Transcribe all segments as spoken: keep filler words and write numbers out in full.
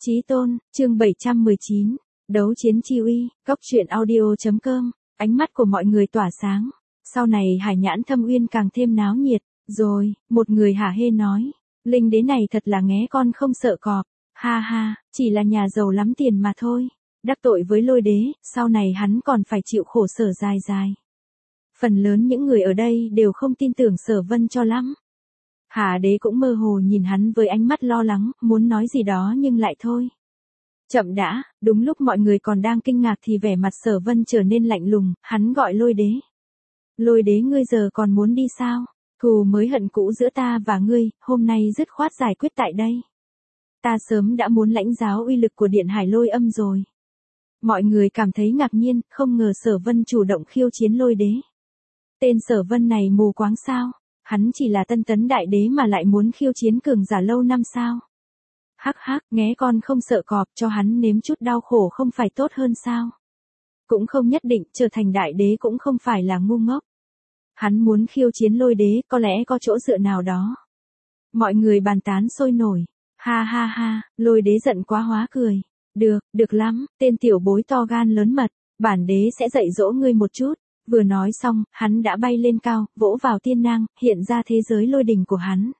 Chí tôn, chương bảy trăm mười chín, đấu chiến chi uy, góc truyện audio.com, ánh mắt của mọi người tỏa sáng. Sau này Hải Nhãn Thâm Uyên càng thêm náo nhiệt, rồi, một người hả hê nói, linh đế này thật là nghé con không sợ cọp, ha ha, chỉ là nhà giàu lắm tiền mà thôi, đắc tội với lôi đế, sau này hắn còn phải chịu khổ sở dài dài. Phần lớn những người ở đây đều không tin tưởng Sở Vân cho lắm. Hà đế cũng mơ hồ nhìn hắn với ánh mắt lo lắng, muốn nói gì đó nhưng lại thôi. Chậm đã, đúng lúc mọi người còn đang kinh ngạc thì vẻ mặt Sở Vân trở nên lạnh lùng, hắn gọi lôi đế. Lôi đế ngươi giờ còn muốn đi sao? Thù mới hận cũ giữa ta và ngươi, hôm nay dứt khoát giải quyết tại đây. Ta sớm đã muốn lãnh giáo uy lực của điện hải lôi âm rồi. Mọi người cảm thấy ngạc nhiên, không ngờ Sở Vân chủ động khiêu chiến lôi đế. Tên Sở Vân này mù quáng sao? Hắn chỉ là tân tấn đại đế mà lại muốn khiêu chiến cường giả lâu năm sao? Hắc hắc, nghé con không sợ cọp, cho hắn nếm chút đau khổ không phải tốt hơn sao? Cũng không nhất định, trở thành đại đế cũng không phải là ngu ngốc. Hắn muốn khiêu chiến lôi đế, có lẽ có chỗ dựa nào đó. Mọi người bàn tán sôi nổi. Ha ha ha, lôi đế giận quá hóa cười. Được, được lắm, tên tiểu bối to gan lớn mật, bản đế sẽ dạy dỗ ngươi một chút. Vừa nói xong, hắn đã bay lên cao, vỗ vào tiên nang, hiện ra thế giới lôi đình của hắn.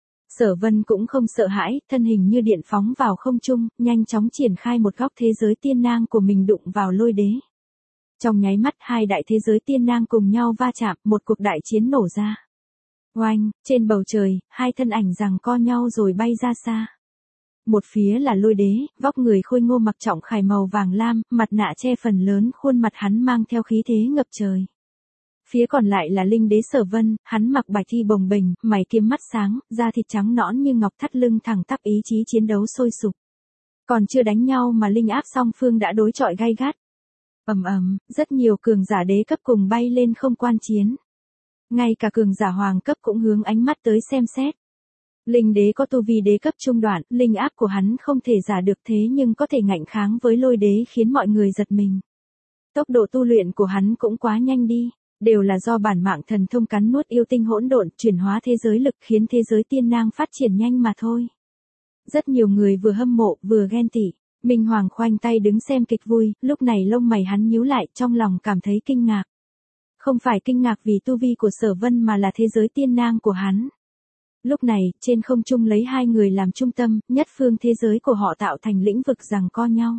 Sở Vân cũng không sợ hãi, thân hình như điện phóng vào không trung, nhanh chóng triển khai một góc thế giới tiên nang của mình đụng vào lôi đế. Trong nháy mắt hai đại thế giới tiên nang cùng nhau va chạm, một cuộc đại chiến nổ ra. Oanh, trên bầu trời, hai thân ảnh giằng co nhau rồi bay ra xa. Một phía là lôi đế, vóc người khôi ngô mặc trọng khải màu vàng lam, mặt nạ che phần lớn khuôn mặt hắn mang theo khí thế ngập trời. Phía còn lại là linh đế Sở Vân, hắn mặc bạch thi bồng bềnh, mày kiếm mắt sáng, da thịt trắng nõn như ngọc, thắt lưng thẳng tắp, ý chí chiến đấu sôi sục. Còn chưa đánh nhau mà linh áp song phương đã đối chọi gay gắt. Ầm ầm, rất nhiều cường giả đế cấp cùng bay lên không quan chiến. Ngay cả cường giả hoàng cấp cũng hướng ánh mắt tới xem xét. Linh đế có tu vi đế cấp trung đoạn, linh áp của hắn không thể giả được thế nhưng có thể ngạnh kháng với lôi đế khiến mọi người giật mình. Tốc độ tu luyện của hắn cũng quá nhanh đi, đều là do bản mạng thần thông cắn nuốt yêu tinh hỗn độn, chuyển hóa thế giới lực khiến thế giới tiên nang phát triển nhanh mà thôi. Rất nhiều người vừa hâm mộ, vừa ghen tị. Minh Hoàng khoanh tay đứng xem kịch vui, lúc này lông mày hắn nhíu lại, trong lòng cảm thấy kinh ngạc. Không phải kinh ngạc vì tu vi của Sở Vân mà là thế giới tiên nang của hắn. Lúc này, trên không trung lấy hai người làm trung tâm, nhất phương thế giới của họ tạo thành lĩnh vực giằng co nhau.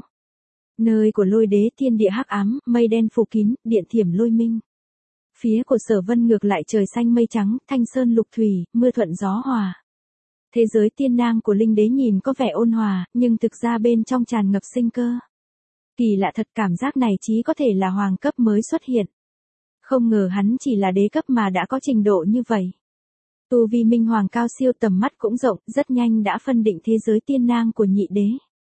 Nơi của lôi đế thiên địa hắc ám, mây đen phủ kín, điện thiểm lôi minh. Phía của Sở Vân ngược lại trời xanh mây trắng, thanh sơn lục thủy, mưa thuận gió hòa. Thế giới tiên nang của linh đế nhìn có vẻ ôn hòa, nhưng thực ra bên trong tràn ngập sinh cơ. Kỳ lạ thật, cảm giác này chí có thể là hoàng cấp mới xuất hiện. Không ngờ hắn chỉ là đế cấp mà đã có trình độ như vậy. Tu vi Minh Hoàng cao siêu, tầm mắt cũng rộng, rất nhanh đã phân định thế giới tiên nang của nhị đế.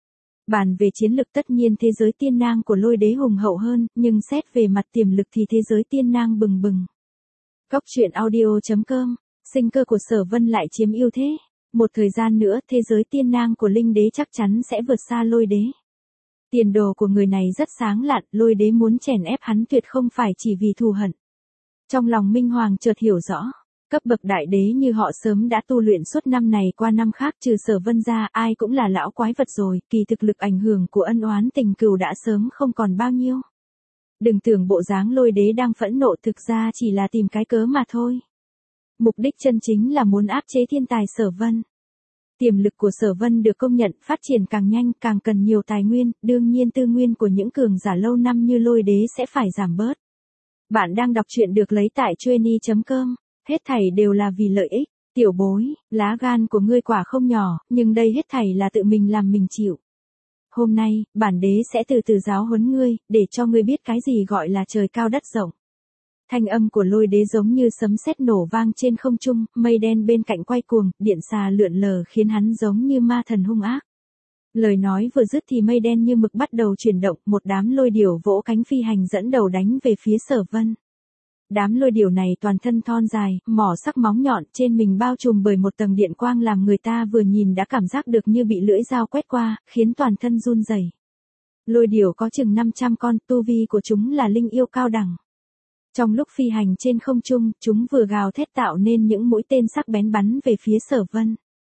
Bàn về chiến lực tất nhiên thế giới tiên nang của lôi đế hùng hậu hơn, nhưng xét về mặt tiềm lực thì thế giới tiên nang bừng bừng. Góc truyện audio.com, sinh cơ của Sở Vân lại chiếm ưu thế. Một thời gian nữa thế giới tiên nang của linh đế chắc chắn sẽ vượt xa lôi đế. Tiền đồ của người này rất sáng lạn, lôi đế muốn chèn ép hắn tuyệt không phải chỉ vì thù hận. Trong lòng Minh Hoàng chợt hiểu rõ. Cấp bậc đại đế như họ sớm đã tu luyện suốt năm này qua năm khác, trừ Sở Vân ra ai cũng là lão quái vật rồi, kỳ thực lực ảnh hưởng của ân oán tình cừu đã sớm không còn bao nhiêu. Đừng tưởng bộ dáng lôi đế đang phẫn nộ, thực ra chỉ là tìm cái cớ mà thôi. Mục đích chân chính là muốn áp chế thiên tài Sở Vân. Tiềm lực của Sở Vân được công nhận, phát triển càng nhanh càng cần nhiều tài nguyên, đương nhiên tư nguyên của những cường giả lâu năm như lôi đế sẽ phải giảm bớt. Bạn đang đọc truyện được lấy tại chueny chấm com. Hết thảy đều là vì lợi ích, tiểu bối, lá gan của ngươi quả không nhỏ, nhưng đây hết thảy là tự mình làm mình chịu. Hôm nay, bản đế sẽ từ từ giáo huấn ngươi, để cho ngươi biết cái gì gọi là trời cao đất rộng. Thanh âm của lôi đế giống như sấm sét nổ vang trên không trung, mây đen bên cạnh quay cuồng, điện xà lượn lờ khiến hắn giống như ma thần hung ác. Lời nói vừa dứt thì mây đen như mực bắt đầu chuyển động, một đám lôi điểu vỗ cánh phi hành dẫn đầu đánh về phía Sở Vân. Đám lôi điểu này toàn thân thon dài, mỏ sắc móng nhọn, trên mình bao trùm bởi một tầng điện quang làm người ta vừa nhìn đã cảm giác được như bị lưỡi dao quét qua, khiến toàn thân run rẩy. Lôi điểu có chừng năm trăm con, tu vi của chúng là linh yêu cao đẳng. Trong lúc phi hành trên không trung, chúng vừa gào thét tạo nên những mũi tên sắc bén bắn về phía Sở Vân.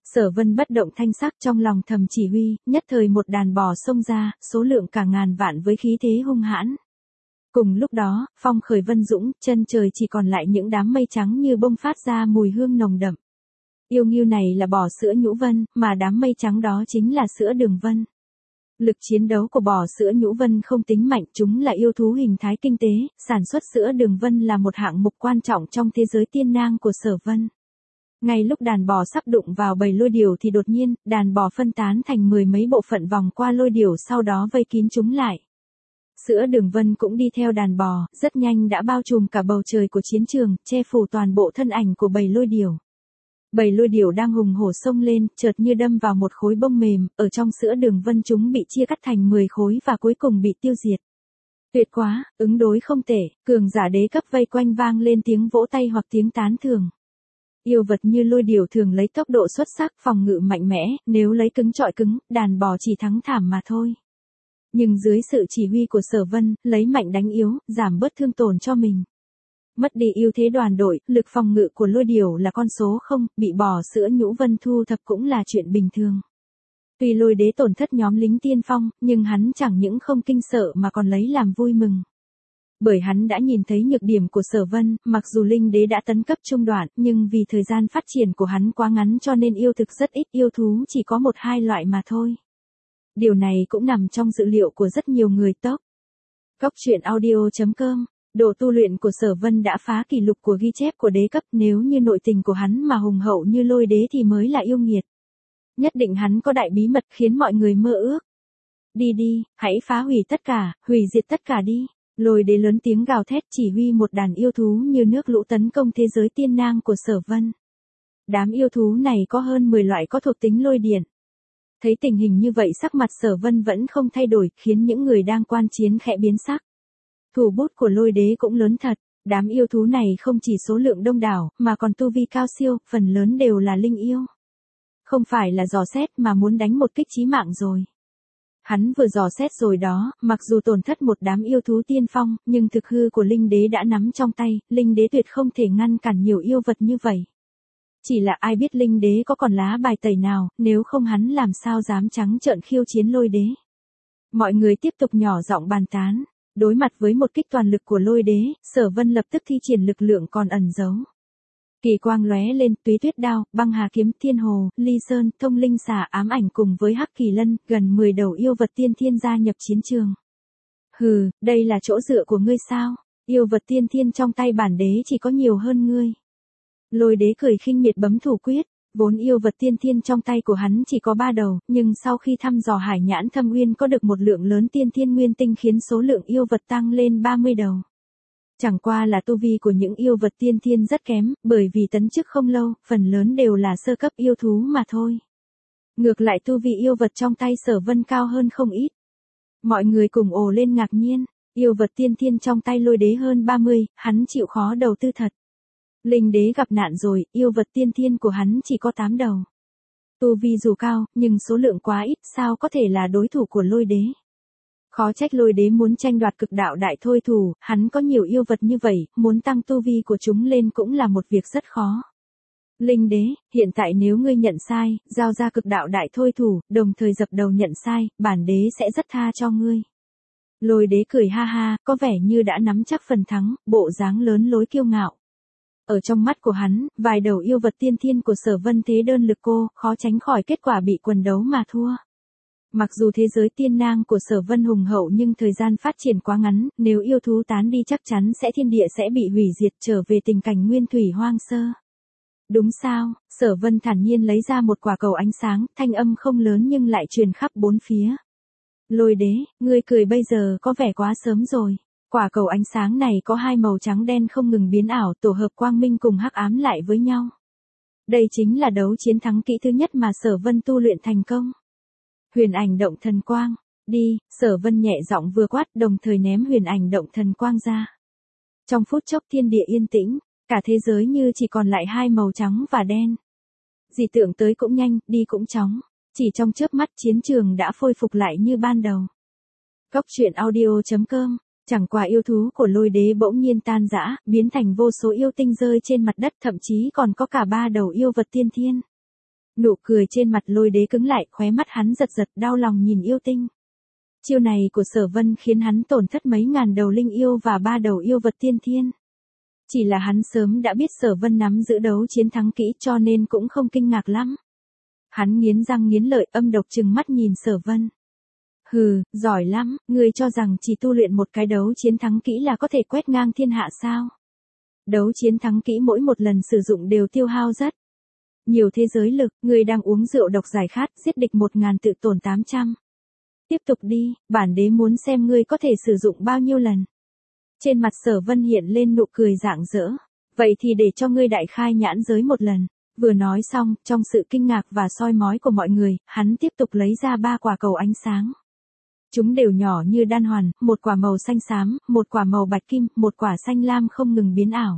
Sở Vân bất động thanh sắc, trong lòng thầm chỉ huy, nhất thời một đàn bò xông ra, số lượng cả ngàn vạn với khí thế hung hãn. Cùng lúc đó, phong khởi vân dũng, chân trời chỉ còn lại những đám mây trắng như bông phát ra mùi hương nồng đậm. Yêu nghiêu này là bò sữa nhũ vân, mà đám mây trắng đó chính là sữa đường vân. Lực chiến đấu của bò sữa nhũ vân không tính mạnh, chúng là yêu thú hình thái kinh tế, sản xuất sữa đường vân là một hạng mục quan trọng trong thế giới tiên nang của Sở Vân. Ngay lúc đàn bò sắp đụng vào bầy lôi điểu thì đột nhiên, đàn bò phân tán thành mười mấy bộ phận vòng qua lôi điểu, sau đó vây kín chúng lại. Sữa đường vân cũng đi theo đàn bò, rất nhanh đã bao trùm cả bầu trời của chiến trường, che phủ toàn bộ thân ảnh của bầy lôi điểu. Bầy lôi điểu đang hùng hổ xông lên, chợt như đâm vào một khối bông mềm, ở trong sữa đường vân chúng bị chia cắt thành mười khối và cuối cùng bị tiêu diệt. Tuyệt quá, ứng đối không tệ, cường giả đế cấp vây quanh vang lên tiếng vỗ tay hoặc tiếng tán thưởng. Yêu vật như lôi điểu thường lấy tốc độ xuất sắc, phòng ngự mạnh mẽ, nếu lấy cứng trọi cứng, đàn bò chỉ thắng thảm mà thôi. Nhưng dưới sự chỉ huy của Sở Vân, lấy mạnh đánh yếu, giảm bớt thương tổn cho mình. Mất đi ưu thế đoàn đội, lực phòng ngự của lôi điểu là con số không, bị bò sữa nhũ vân thu thập cũng là chuyện bình thường. Tuy lôi đế tổn thất nhóm lính tiên phong, nhưng hắn chẳng những không kinh sợ mà còn lấy làm vui mừng. Bởi hắn đã nhìn thấy nhược điểm của Sở Vân, mặc dù linh đế đã tấn cấp trung đoạn, nhưng vì thời gian phát triển của hắn quá ngắn cho nên yêu thực rất ít, yêu thú chỉ có một hai loại mà thôi. Điều này cũng nằm trong dự liệu của rất nhiều người top. Cóc truyện audio chấm com. Độ tu luyện của Sở Vân đã phá kỷ lục của ghi chép của đế cấp, nếu như nội tình của hắn mà hùng hậu như lôi đế thì mới là yêu nghiệt. Nhất định hắn có đại bí mật khiến mọi người mơ ước. Đi đi, hãy phá hủy tất cả, hủy diệt tất cả đi. Lôi đế lớn tiếng gào thét chỉ huy một đàn yêu thú như nước lũ tấn công thế giới tiên nang của Sở Vân. Đám yêu thú này có hơn mười loại có thuộc tính lôi điện. Thấy tình hình như vậy sắc mặt Sở Vân vẫn không thay đổi, khiến những người đang quan chiến khẽ biến sắc. Thủ bút của lôi đế cũng lớn thật, đám yêu thú này không chỉ số lượng đông đảo, mà còn tu vi cao siêu, phần lớn đều là linh yêu. Không phải là dò xét mà muốn đánh một kích chí mạng rồi. Hắn vừa dò xét rồi đó, mặc dù tổn thất một đám yêu thú tiên phong, nhưng thực hư của linh đế đã nắm trong tay, linh đế tuyệt không thể ngăn cản nhiều yêu vật như vậy. Chỉ là ai biết linh đế có còn lá bài tẩy nào, nếu không hắn làm sao dám trắng trợn khiêu chiến lôi đế. Mọi người tiếp tục nhỏ giọng bàn tán. Đối mặt với một kích toàn lực của lôi đế, Sở Vân lập tức thi triển lực lượng còn ẩn giấu. Kỳ quang lóe lên, túy tuyết đao, băng hà kiếm, thiên hồ, ly sơn, thông linh xà, ám ảnh cùng với hắc kỳ lân, gần mười đầu yêu vật tiên thiên gia nhập chiến trường. Hừ, đây là chỗ dựa của ngươi sao? Yêu vật tiên thiên trong tay bản đế chỉ có nhiều hơn ngươi. Lôi đế cười khinh miệt bấm thủ quyết. Vốn yêu vật tiên thiên trong tay của hắn chỉ có ba đầu, nhưng sau khi thăm dò hải nhãn thâm uyên có được một lượng lớn tiên thiên nguyên tinh khiến số lượng yêu vật tăng lên ba mươi đầu. Chẳng qua là tu vi của những yêu vật tiên thiên rất kém, bởi vì tấn chức không lâu, phần lớn đều là sơ cấp yêu thú mà thôi. Ngược lại tu vi yêu vật trong tay Sở Vân cao hơn không ít. Mọi người cùng ồ lên ngạc nhiên, yêu vật tiên thiên trong tay lôi đế hơn ba mươi, hắn chịu khó đầu tư thật. Linh đế gặp nạn rồi, yêu vật tiên thiên của hắn chỉ có tám đầu. Tu vi dù cao, nhưng số lượng quá ít, sao có thể là đối thủ của lôi đế. Khó trách lôi đế muốn tranh đoạt cực đạo đại thôi thủ, hắn có nhiều yêu vật như vậy, muốn tăng tu vi của chúng lên cũng là một việc rất khó. Linh đế, hiện tại nếu ngươi nhận sai, giao ra cực đạo đại thôi thủ, đồng thời dập đầu nhận sai, bản đế sẽ rất tha cho ngươi. Lôi đế cười ha ha, có vẻ như đã nắm chắc phần thắng, bộ dáng lớn lối kiêu ngạo. Ở trong mắt của hắn, vài đầu yêu vật tiên thiên của Sở Vân thế đơn lực cô, khó tránh khỏi kết quả bị quần đấu mà thua. Mặc dù thế giới tiên nang của Sở Vân hùng hậu nhưng thời gian phát triển quá ngắn, nếu yêu thú tán đi chắc chắn sẽ thiên địa sẽ bị hủy diệt trở về tình cảnh nguyên thủy hoang sơ. Đúng sao, Sở Vân thản nhiên lấy ra một quả cầu ánh sáng, thanh âm không lớn nhưng lại truyền khắp bốn phía. Lôi đế, ngươi cười bây giờ có vẻ quá sớm rồi. Quả cầu ánh sáng này có hai màu trắng đen không ngừng biến ảo, tổ hợp quang minh cùng hắc ám lại với nhau. Đây chính là đấu chiến thắng kỹ thứ nhất mà Sở Vân tu luyện thành công. Huyền ảnh động thần quang, đi, Sở Vân nhẹ giọng vừa quát đồng thời ném huyền ảnh động thần quang ra. Trong phút chốc thiên địa yên tĩnh, cả thế giới như chỉ còn lại hai màu trắng và đen. Dị tượng tới cũng nhanh, đi cũng chóng, chỉ trong chớp mắt chiến trường đã khôi phục lại như ban đầu. Cóc truyện audio chấm com. Chẳng qua yêu thú của lôi đế bỗng nhiên tan rã, biến thành vô số yêu tinh rơi trên mặt đất, thậm chí còn có cả ba đầu yêu vật tiên thiên. Nụ cười trên mặt Lôi Đế cứng lại, khóe mắt hắn giật giật, đau lòng nhìn yêu tinh. Chiêu này của Sở Vân khiến hắn tổn thất mấy ngàn đầu linh yêu và ba đầu yêu vật tiên thiên. Chỉ là hắn sớm đã biết Sở Vân nắm giữ đấu chiến thắng kỹ cho nên cũng không kinh ngạc lắm. Hắn nghiến răng nghiến lợi, âm độc trừng mắt nhìn Sở Vân. Hừ, giỏi lắm, ngươi cho rằng chỉ tu luyện một cái đấu chiến thắng kỹ là có thể quét ngang thiên hạ sao? Đấu chiến thắng kỹ mỗi một lần sử dụng đều tiêu hao rất nhiều thế giới lực, ngươi đang uống rượu độc giải khát, giết địch một ngàn tự tổn tám trăm. Tiếp tục đi, bản đế muốn xem ngươi có thể sử dụng bao nhiêu lần. Trên mặt Sở Vân hiện lên nụ cười rạng rỡ. Vậy thì để cho ngươi đại khai nhãn giới một lần. Vừa nói xong, trong sự kinh ngạc và soi mói của mọi người, hắn tiếp tục lấy ra ba quả cầu ánh sáng. Chúng đều nhỏ như đan hoàn, một quả màu xanh xám, một quả màu bạch kim, một quả xanh lam không ngừng biến ảo.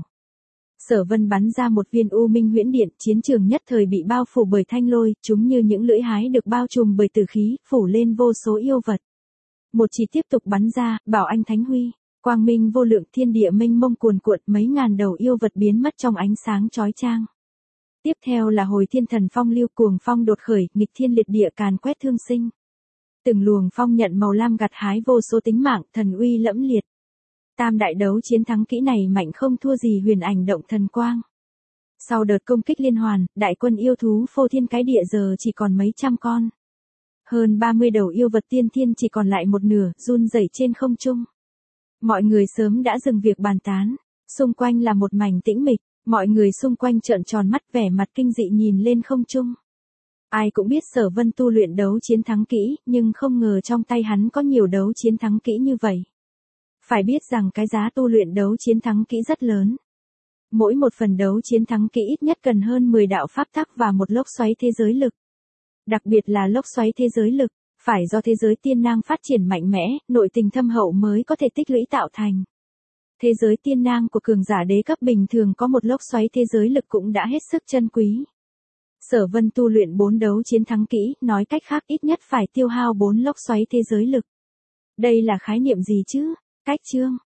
Sở Vân bắn ra một viên u minh huyễn điện, chiến trường nhất thời bị bao phủ bởi thanh lôi, chúng như những lưỡi hái được bao trùm bởi tử khí, phủ lên vô số yêu vật. Một chỉ tiếp tục bắn ra, bảo anh thánh huy, quang minh vô lượng, thiên địa mênh mông cuồn cuộn, mấy ngàn đầu yêu vật biến mất trong ánh sáng chói chang. Tiếp theo là hồi thiên thần phong lưu, cuồng phong đột khởi, nghịch thiên liệt địa càn quét thương sinh. Từng luồng phong nhận màu lam gặt hái vô số tính mạng, thần uy lẫm liệt. Tam đại đấu chiến thắng kỹ này mạnh không thua gì huyền ảnh động thần quang. Sau đợt công kích liên hoàn, đại quân yêu thú phô thiên cái địa giờ chỉ còn mấy trăm con. Hơn ba mươi đầu yêu vật tiên thiên chỉ còn lại một nửa, run rẩy trên không trung. Mọi người sớm đã dừng việc bàn tán, xung quanh là một mảnh tĩnh mịch, mọi người xung quanh trợn tròn mắt, vẻ mặt kinh dị nhìn lên không trung. Ai cũng biết Sở Vân tu luyện đấu chiến thắng kỹ, nhưng không ngờ trong tay hắn có nhiều đấu chiến thắng kỹ như vậy. Phải biết rằng cái giá tu luyện đấu chiến thắng kỹ rất lớn. Mỗi một phần đấu chiến thắng kỹ ít nhất cần hơn mười đạo pháp tắc và một lốc xoáy thế giới lực. Đặc biệt là lốc xoáy thế giới lực, phải do thế giới tiên nang phát triển mạnh mẽ, nội tình thâm hậu mới có thể tích lũy tạo thành. Thế giới tiên nang của cường giả đế cấp bình thường có một lốc xoáy thế giới lực cũng đã hết sức chân quý. Sở Vân tu luyện bốn đấu chiến thắng kỹ, nói cách khác ít nhất phải tiêu hao bốn lốc xoáy thế giới lực. Đây là khái niệm gì chứ? Cách chương